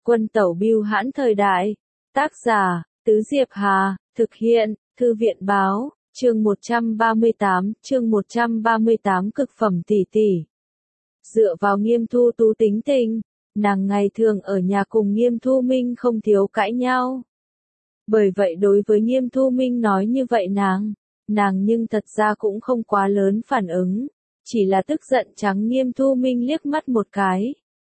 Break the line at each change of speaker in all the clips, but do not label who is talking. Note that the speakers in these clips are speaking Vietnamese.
Quân tẩu bưu hãn thời đại. Tác giả, Tứ Diệp Hà, thực hiện, Thư viện báo, chương 138 cực phẩm tỷ tỷ. Dựa vào Nghiêm Thu Tú tính tình, nàng ngày thường ở nhà cùng Nghiêm Thu Minh không thiếu cãi nhau. Bởi vậy đối với Nghiêm Thu Minh nói như vậy nàng nhưng thật ra cũng không quá lớn phản ứng, chỉ là tức giận trắng Nghiêm Thu Minh liếc mắt một cái.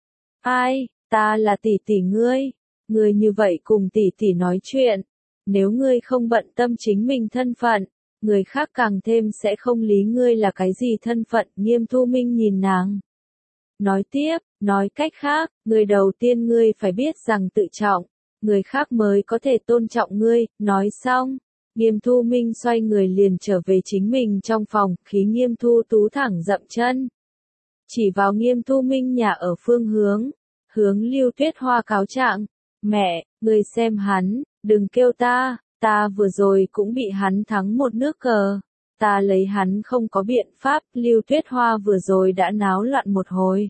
Ai, ta là tỷ tỷ ngươi như vậy cùng tỷ tỷ nói chuyện, nếu ngươi không bận tâm chính mình thân phận, người khác càng thêm sẽ không lý ngươi là cái gì thân phận. Nghiêm Thu Minh nhìn nàng. Nói tiếp, nói cách khác, người đầu tiên ngươi phải biết rằng tự trọng, người khác mới có thể tôn trọng ngươi. Nói xong, Nghiêm Thu Minh xoay người liền trở về chính mình trong phòng, khí Nghiêm Thu Tú thẳng dậm chân. Chỉ vào Nghiêm Thu Minh nhà ở phương hướng Lưu Tuyết Hoa cáo trạng, mẹ, ngươi xem hắn, đừng kêu ta vừa rồi cũng bị hắn thắng một nước cờ, ta lấy hắn không có biện pháp. Lưu Tuyết Hoa vừa rồi đã náo loạn một hồi,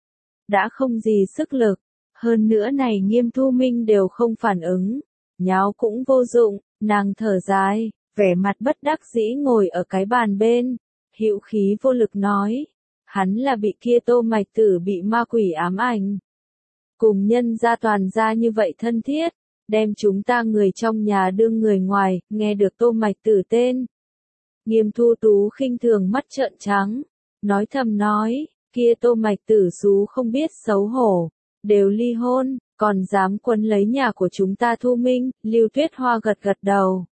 đã không gì sức lực, hơn nữa này Nghiêm Thu Minh đều không phản ứng, nháo cũng vô dụng, nàng thở dài, vẻ mặt bất đắc dĩ ngồi ở cái bàn bên, hữu khí vô lực nói, hắn là bị kia Tô Mạch Tử bị ma quỷ ám ảnh. Cùng nhân gia toàn gia như vậy thân thiết, đem chúng ta người trong nhà đương người ngoài. Nghe được Tô Mạch Tử tên, Nghiêm Thu Tú khinh thường mắt trợn trắng, nói thầm nói, kia Tô Mạch Tử xú không biết xấu hổ, đều ly hôn, còn dám quấn lấy nhà của chúng ta Thu Minh. Lưu Tuyết Hoa gật gật đầu,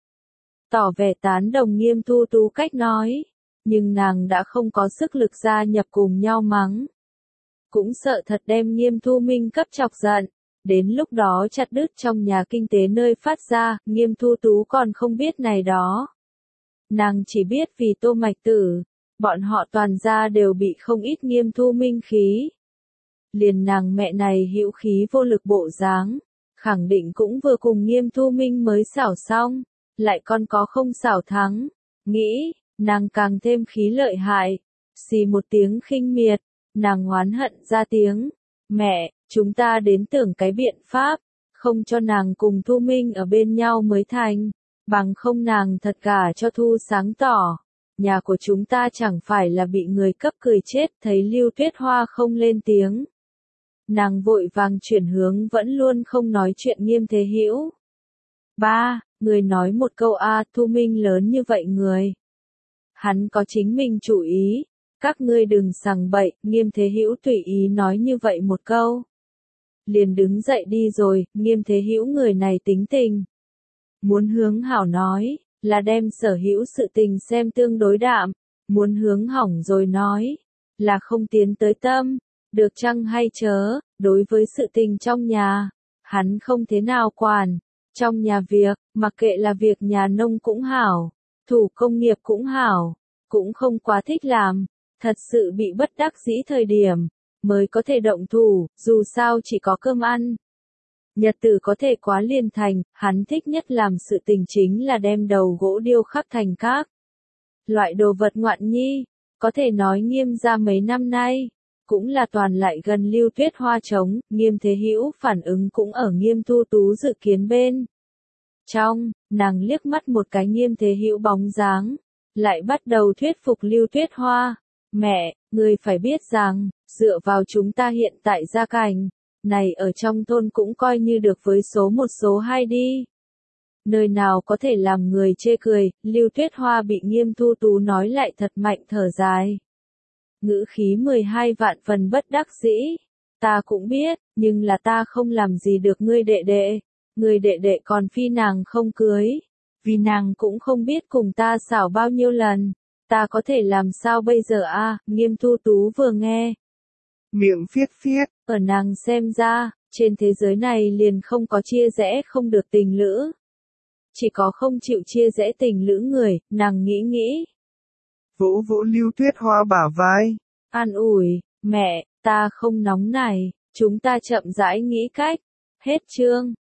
tỏ vẻ tán đồng Nghiêm Thu Tú cách nói, nhưng nàng đã không có sức lực gia nhập cùng nhau mắng. Cũng sợ thật đem Nghiêm Thu Minh cấp chọc giận, đến lúc đó chặt đứt trong nhà kinh tế nơi phát ra. Nghiêm Thu Tú còn không biết này đó. Nàng chỉ biết vì Tô Mạch Tử, bọn họ toàn gia đều bị không ít Nghiêm Thu Minh khí. Liền nàng mẹ này hữu khí vô lực bộ dáng, khẳng định cũng vừa cùng Nghiêm Thu Minh mới xảo xong, lại còn có không xảo thắng. Nghĩ, nàng càng thêm khí lợi hại. Xì một tiếng khinh miệt, nàng oán hận ra tiếng, mẹ, chúng ta đến tưởng cái biện pháp, không cho nàng cùng Thu Minh ở bên nhau mới thành, bằng không nàng thật cả cho Thu sáng tỏ, nhà của chúng ta chẳng phải là bị người cấp cười chết. Thấy Lưu Tuyết Hoa không lên tiếng, nàng vội vàng chuyển hướng vẫn luôn không nói chuyện Nghiêm Thế Hữu. Ba, người nói một câu a, Thu Minh lớn như vậy người, hắn có chính mình chủ ý. Các ngươi đừng sằng bậy. Nghiêm Thế Hữu tùy ý nói như vậy một câu, liền đứng dậy đi rồi. Nghiêm Thế Hữu người này tính tình, muốn hướng hảo nói, là đem sở hữu sự tình xem tương đối đạm, muốn hướng hỏng rồi nói, là không tiến tới tâm. Được chăng hay chớ, đối với sự tình trong nhà, hắn không thế nào quản. Trong nhà việc, mặc kệ là việc nhà nông cũng hảo, thủ công nghiệp cũng hảo, cũng không quá thích làm. Thật sự bị bất đắc dĩ thời điểm, mới có thể động thủ, dù sao chỉ có cơm ăn. Nhật tử có thể quá liền thành. Hắn thích nhất làm sự tình chính là đem đầu gỗ điêu khắc thành các loại đồ vật ngoạn nhi. Có thể nói Nghiêm gia mấy năm nay, cũng là toàn lại gần Lưu Tuyết Hoa trống. Nghiêm Thế Hữu phản ứng cũng ở Nghiêm Thu Tú dự kiến bên trong, nàng liếc mắt một cái Nghiêm Thế Hữu bóng dáng, lại bắt đầu thuyết phục Lưu Tuyết Hoa. Mẹ, ngươi phải biết rằng, dựa vào chúng ta hiện tại gia cảnh, này ở trong thôn cũng coi như được với số 1 số 2 đi. Nơi nào có thể làm người chê cười. Lưu Tuyết Hoa bị Nghiêm Thu Tú nói lại thật mạnh thở dài. Ngữ khí 12 vạn phần bất đắc dĩ. Ta cũng biết, nhưng là ta không làm gì được ngươi đệ đệ. Ngươi đệ đệ còn phi nàng không cưới. Vì nàng cũng không biết cùng ta xảo bao nhiêu lần. Ta có thể làm sao bây giờ a? Nghiêm Thu Tú vừa nghe,
miệng phiết phiết,
ở nàng xem ra, trên thế giới này liền không có chia rẽ không được tình lữ. Chỉ có không chịu chia rẽ tình lữ người. Nàng nghĩ.
Vỗ vỗ Lưu Tuyết Hoa bả vai.
An ủi, mẹ, ta không nóng này, chúng ta chậm rãi nghĩ cách. Hết chương.